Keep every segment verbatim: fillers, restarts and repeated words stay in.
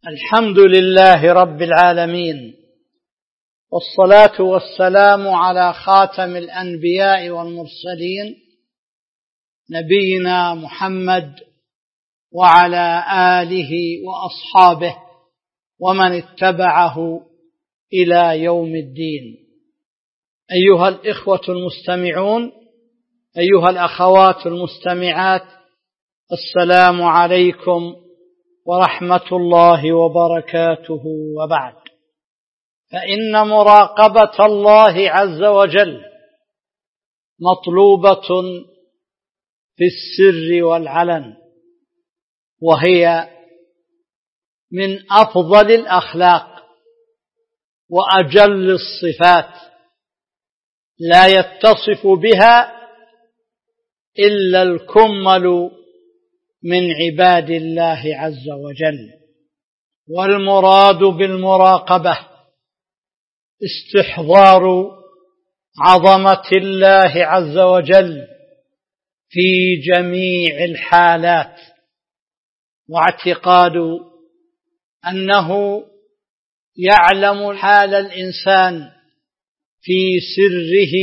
الحمد لله رب العالمين، والصلاة والسلام على خاتم الأنبياء والمرسلين نبينا محمد وعلى آله وأصحابه ومن اتبعه إلى يوم الدين. أيها الإخوة المستمعون، أيها الأخوات المستمعات، السلام عليكم ورحمة الله وبركاته. وبعد، فإن مراقبة الله عز وجل مطلوبة في السر والعلن، وهي من أفضل الأخلاق وأجل الصفات، لا يتصف بها إلا الكمل من عباد الله عز وجل. والمراد بالمراقبة استحضار عظمة الله عز وجل في جميع الحالات، واعتقاد أنه يعلم حال الإنسان في سره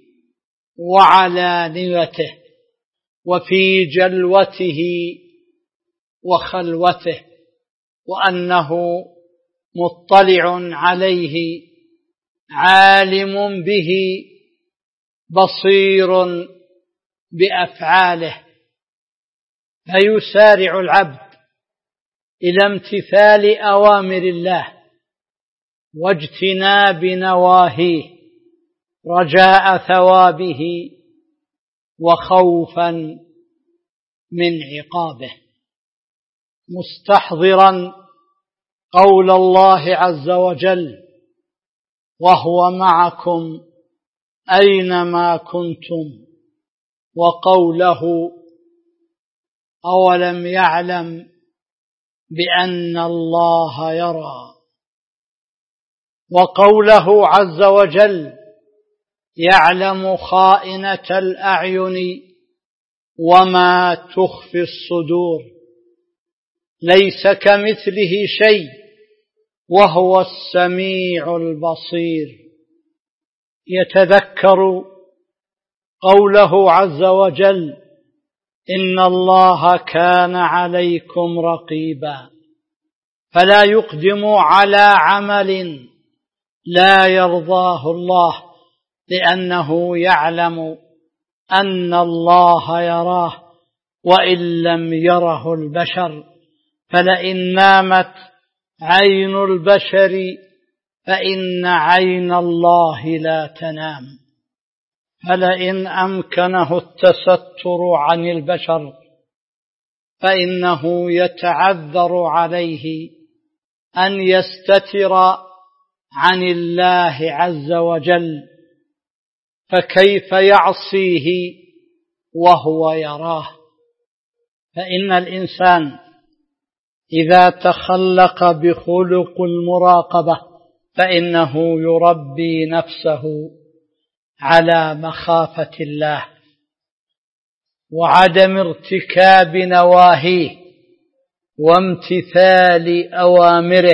وعلانيته وفي جلوته وخلوته، وأنه مطلع عليه عالم به بصير بأفعاله، فيسارع العبد إلى امتثال أوامر الله واجتناب نواهيه رجاء ثوابه وخوفا من عقابه، مستحضرا قول الله عز وجل: وهو معكم أينما كنتم، وقوله: أولم يعلم بأن الله يرى، وقوله عز وجل: يعلم خائنة الأعين وما تخفي الصدور، ليس كمثله شيء وهو السميع البصير. يتذكر قوله عز وجل: إن الله كان عليكم رقيبا، فلا يقدم على عمل لا يرضاه الله، لأنه يعلم أن الله يراه وإن لم يره البشر. فلئن نامت عين البشر فإن عين الله لا تنام، فلئن أمكنه التستر عن البشر فإنه يتعذر عليه أن يستتر عن الله عز وجل، فكيف يعصيه وهو يراه؟ فإن الإنسان إذا تخلق بخلق المراقبة فإنه يربي نفسه على مخافة الله وعدم ارتكاب نواهيه وامتثال أوامره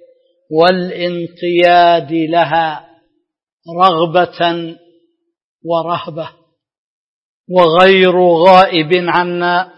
والانقياد لها رغبة ورهبة. وغير غائب عنا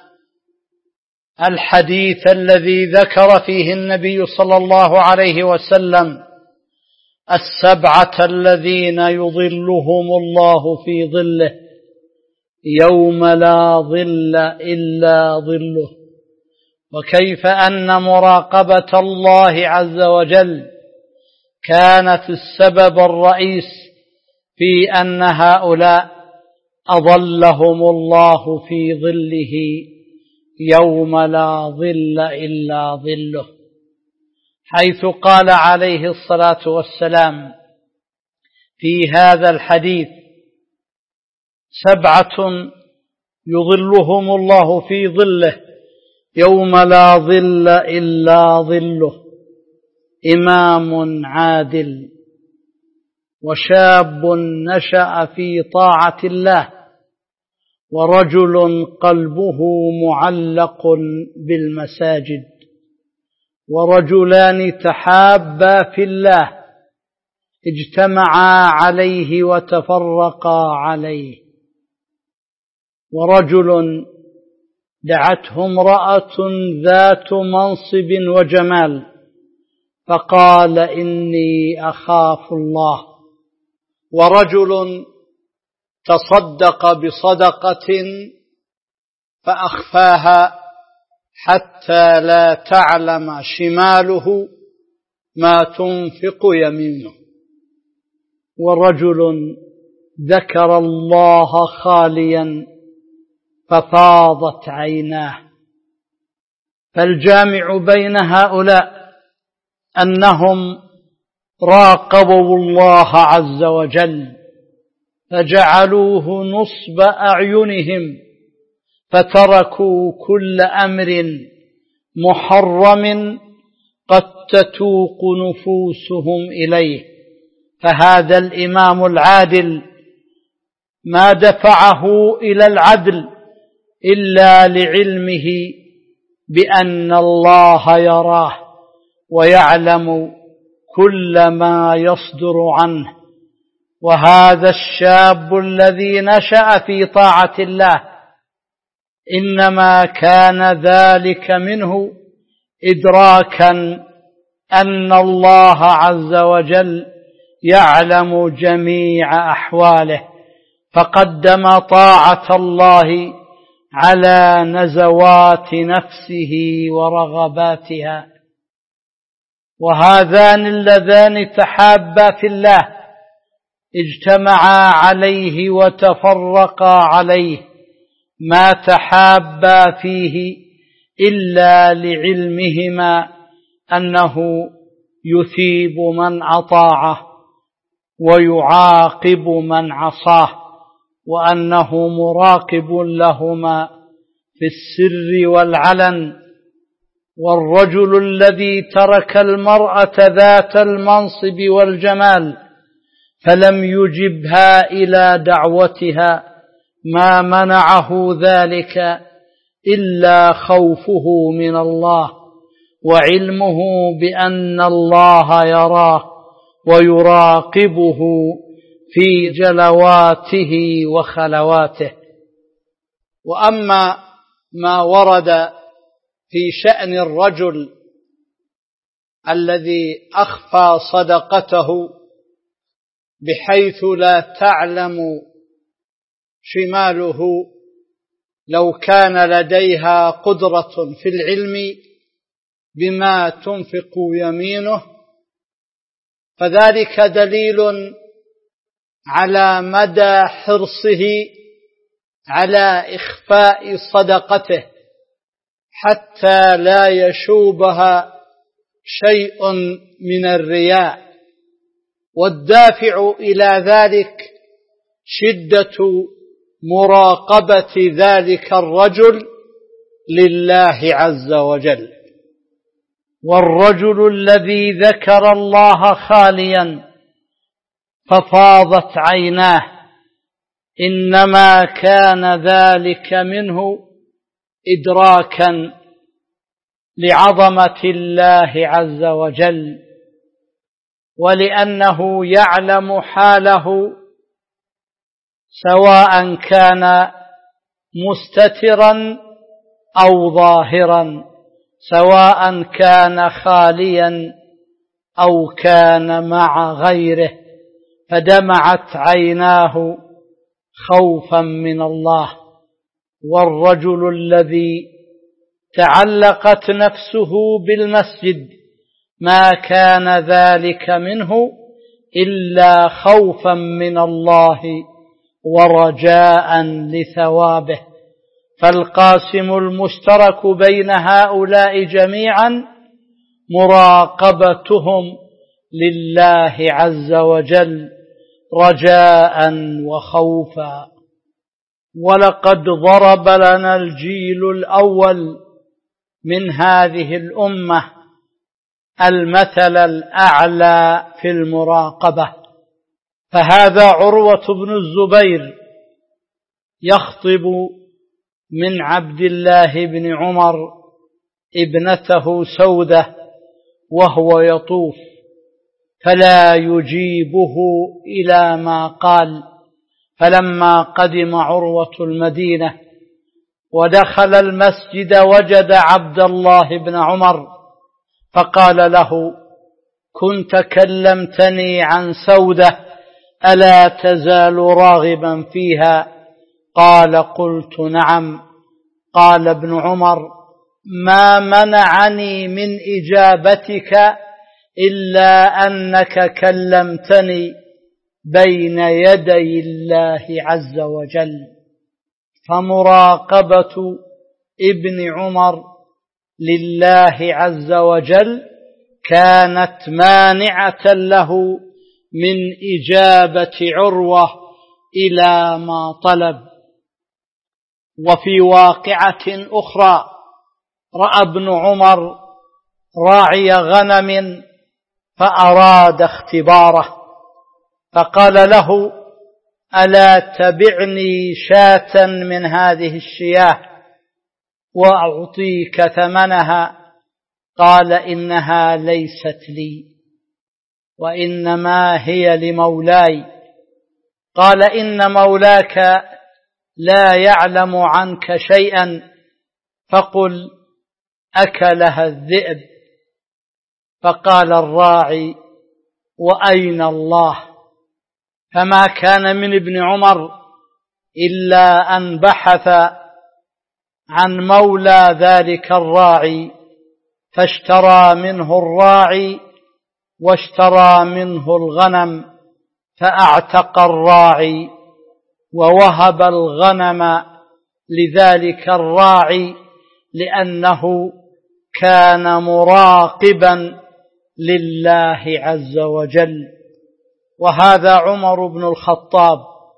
الحديث الذي ذكر فيه النبي صلى الله عليه وسلم: السبعة الذين يظلهم الله في ظله يوم لا ظل إلا ظله. وكيف أن مراقبة الله عز وجل كانت السبب الرئيس في أن هؤلاء أظلهم الله في ظله يوم لا ظل إلا ظله، حيث قال عليه الصلاة والسلام في هذا الحديث: سبعة يظلهم الله في ظله يوم لا ظل إلا ظله: إمام عادل، وشاب نشأ في طاعة الله، ورجل قلبه معلق بالمساجد، ورجلان تحابا في الله اجتمعا عليه وتفرقا عليه. ورجل دعته امرأة ذات منصب وجمال فقال إني أخاف الله. ورجل تصدق بصدقة فأخفاها حتى لا تعلم شماله ما تنفق يمينه. ورجل ذكر الله خاليا ففاضت عيناه. فالجامع بين هؤلاء أنهم راقبوا الله عز وجل فجعلوه نصب أعينهم، فتركوا كل أمر محرم قد تتوق نفوسهم إليه. فهذا الإمام العادل ما دفعه إلى العدل إلا لعلمه بأن الله يراه ويعلم كل ما يصدر عنه. وهذا الشاب الذي نشأ في طاعة الله إنما كان ذلك منه إدراكا أن الله عز وجل يعلم جميع أحواله، فقدم طاعة الله على نزوات نفسه ورغباتها. وهذان اللذان تحابا في الله اجتمعا عليه وتفرقا عليه، ما تحابا فيه إلا لعلمهما أنه يثيب من أطاعه ويعاقب من عصاه، وأنه مراقب لهما في السر والعلن. والرجل الذي ترك المرأة ذات المنصب والجمال فلم يجبها إلى دعوتها ما منعه ذلك إلا خوفه من الله وعلمه بأن الله يراه ويراقبه في جلواته وخلواته. وأما ما ورد في شأن الرجل الذي أخفى صدقته بحيث لا تعلم شماله، لو كان لديها قدرة في العلم بما تنفق يمينه فذلك دليل على مدى حرصه على إخفاء صدقته حتى لا يشوبها شيء من الرياء. والدافع إلى ذلك شدة مراقبة ذلك الرجل لله عز وجل. والرجل الذي ذكر الله خاليا ففاضت عيناه إنما كان ذلك منه إدراكا لعظمة الله عز وجل، ولأنه يعلم حاله سواء كان مستترا أو ظاهرا، سواء كان خاليا أو كان مع غيره، فدمعت عيناه خوفا من الله. والرجل الذي تعلقت نفسه بالمسجد ما كان ذلك منه إلا خوفا من الله ورجاء لثوابه. فالقاسم المشترك بين هؤلاء جميعا مراقبتهم لله عز وجل رجاء وخوفا. ولقد ضرب لنا الجيل الأول من هذه الأمة المثل الأعلى في المراقبة. فهذا عروة بن الزبير يخطب من عبد الله بن عمر ابنته سودة وهو يطوف فلا يجيبه إلى ما قال. فلما قدم عروة المدينة ودخل المسجد وجد عبد الله بن عمر فقال له: كنت كلمتني عن سودة ألا تزال راغبا فيها؟ قال: قلت نعم. قال ابن عمر: ما منعني من إجابتك إلا أنك كلمتني بين يدي الله عز وجل. فمراقبة ابن عمر لله عز وجل كانت مانعة له من إجابة عروة إلى ما طلب. وفي واقعة أخرى رأى ابن عمر راعي غنم فأراد اختباره فقال له: ألا تبعني شاة من هذه الشياه وأعطيك ثمنها؟ قال: إنها ليست لي وإنما هي لمولاي. قال: إن مولاك لا يعلم عنك شيئا فقل أكلها الذئب. فقال الراعي: وأين الله؟ فما كان من ابن عمر إلا أن بحث عن مولى ذلك الراعي فاشترى منه الراعي واشترى منه الغنم، فأعتق الراعي ووهب الغنم لذلك الراعي لأنه كان مراقبا لله عز وجل. وهذا عمر بن الخطاب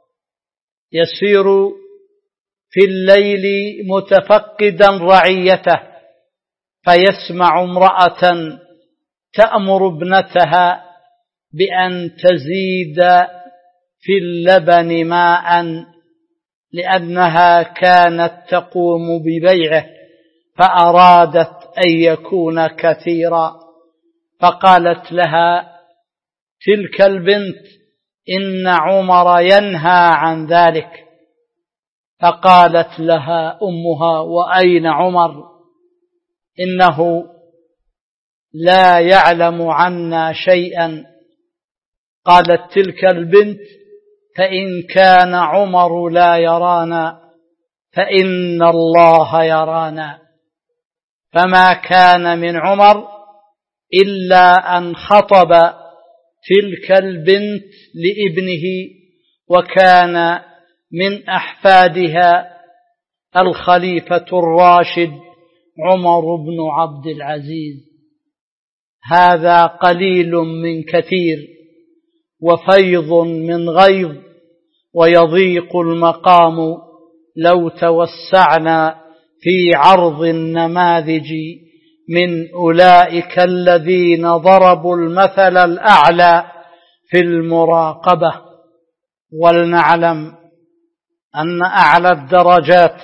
يسير في الليل متفقدا رعيته فيسمع امرأة تأمر ابنتها بأن تزيد في اللبن ماء لأنها كانت تقوم ببيعه فأرادت أن يكون كثيرا، فقالت لها تلك البنت: إن عمر ينهى عن ذلك. فقالت لها أمها: وأين عمر؟ إنه لا يعلم عنا شيئا. قالت تلك البنت: فإن كان عمر لا يرانا فإن الله يرانا. فما كان من عمر إلا أن خطب تلك البنت لابنه، وكان من أحفادها الخليفة الراشد عمر بن عبد العزيز. هذا قليل من كثير وفيض من غيظ، ويضيق المقام لو توسعنا في عرض النماذج من أولئك الذين ضربوا المثل الأعلى في المراقبة. ولنعلم أن أعلى الدرجات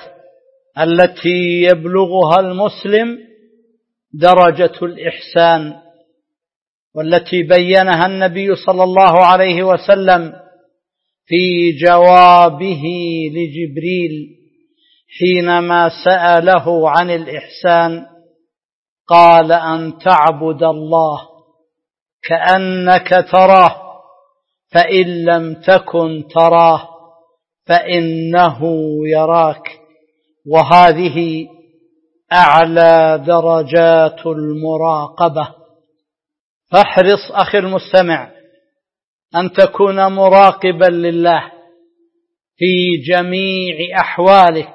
التي يبلغها المسلم درجة الإحسان، والتي بينها النبي صلى الله عليه وسلم في جوابه لجبريل حينما سأله عن الإحسان. قال: أن تعبد الله كأنك تراه فإن لم تكن تراه فإنه يراك. وهذه أعلى درجات المراقبة. فاحرص أخي المستمع أن تكون مراقبا لله في جميع أحوالك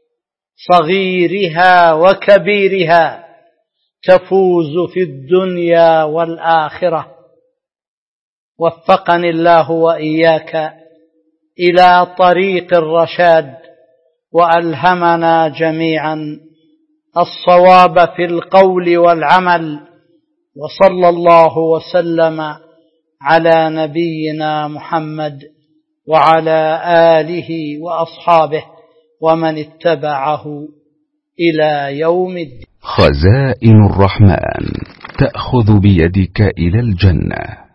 صغيرها وكبيرها، تفوز في الدنيا والآخرة. وفقني الله وإياك إلى طريق الرشاد، وألهمنا جميعا الصواب في القول والعمل، وصلى الله وسلم على نبينا محمد وعلى آله وأصحابه ومن اتبعه إلى يوم الدين. خزائن الرحمن تأخذ بيدك إلى الجنة.